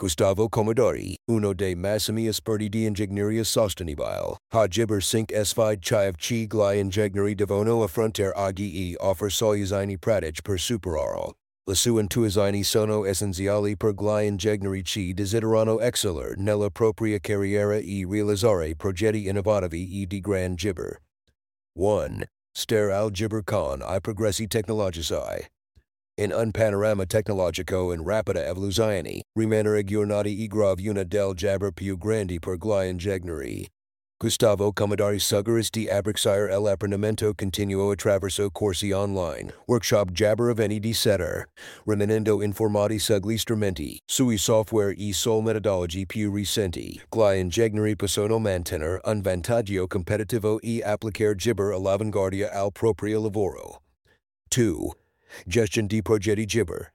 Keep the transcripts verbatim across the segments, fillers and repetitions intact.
Gustavo Comodori, uno de massimi esperti di ingegneria sostenibile, ha gibber cinque sfide chiave chi gli ingegneri devono affrontare oggi offer soluzioni pratiche per superare. Le sue intuizioni sono essenziali per gli ingegneri che desiderano eccellere nella propria carriera e realizzare progetti innovativi e di gran gibber. one. Stare al gibber con I progressi tecnologici. In un panorama tecnologico in rapida evoluzione, rimanere aggiornati e grave una del jabber più grandi per gli ingegneri. Gustavo Comodori suggeris di abbracciare l'apprendimento continuo attraverso corsi online, workshop jabber eventi di setter, rimanendo informati sugli strumenti, sui software e sulle metodologie più recenti. Gli ingegneri possono mantenere un vantaggio competitivo e applicare gibber all'avanguardia al proprio lavoro. two. Gestione di progetti gibber.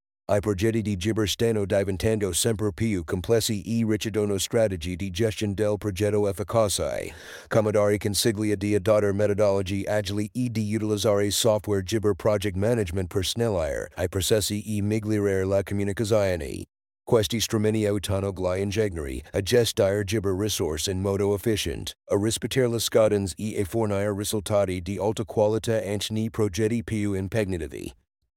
I progetti di gibber stanno diventando sempre più complessi e richiedono strategie di gestione del progetto efficaci. Comodori consiglia di adottare metodologie agili e di utilizzare software gibber project management per snellire I processi e migliorare la comunicazione. Questi strumenti aiutano gli ingegneri a gestire gibber risorse in modo efficient, a rispettare le scadenze e a fornire risultati di alta qualità anche nei progetti più impegnativi.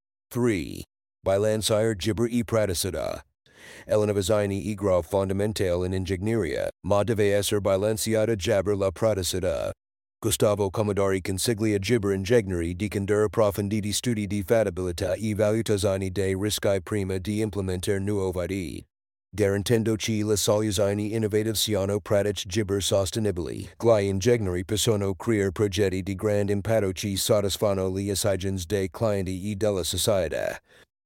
three. Bilanciare gibber e praticità. L'innovazione è grave fondamentale in ingegneria, ma deve essere bilanciata gibber la praticità. Gustavo Comodori consiglia gibber ingegneri di condurre approfonditi studi di fattibilità e valutazioni dei rischi prima di implementare nuovi, garantendo che le soluzioni innovative siano pratiche gibber sostenibili. Gli ingegneri possono creare progetti di grande impatto che soddisfano le esigenze dei clienti e della società.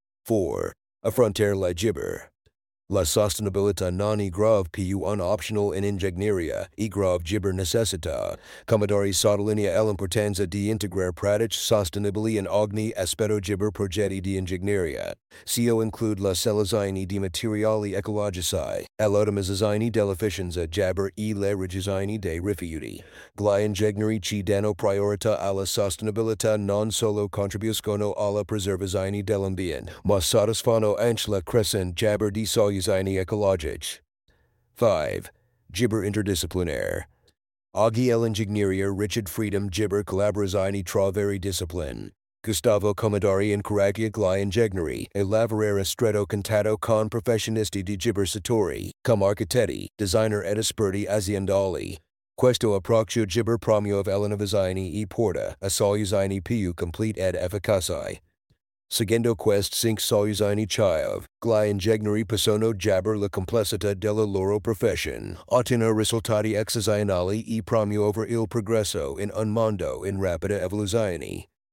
four. Affrontare la gibber. La sostenibilità non è grave più un optional in ingegneria, e grave gibber necessità. Comodori sottolinea l'importanza di integrare pratiche sostenibili in ogni aspetto gibber progetti di ingegneria. Ciò include la selezione di materiali ecologici, l'ottimizzazione dell'efficienza gibber e la riduzione dei rifiuti. Gli ingegneri che danno priorità alla sostenibilità non solo contribuiscono alla preservazione dell'ambiente, ma soddisfanno anche la crescente gibber di soluzioni ecologici. five. Gibber interdisciplinare. Oggi l'ingegneria richard freedom gibber collaborazioni tra varie discipline. Gustavo Comodori incoraggia gli ingegneri a lavorare stretto contatto con professionisti di gibber settori, come architetti, designer ed esperti aziendali. Questo approccio gibber promuove l'innovazione e porta a soluzioni più complete ed efficaci. Seguendo queste cinque soluzioni chiave, gli ingegneri possono gabber la complessità della loro professione, ottenere risultati eccezionali e promuovere il progresso in un mondo in rapida evoluzione.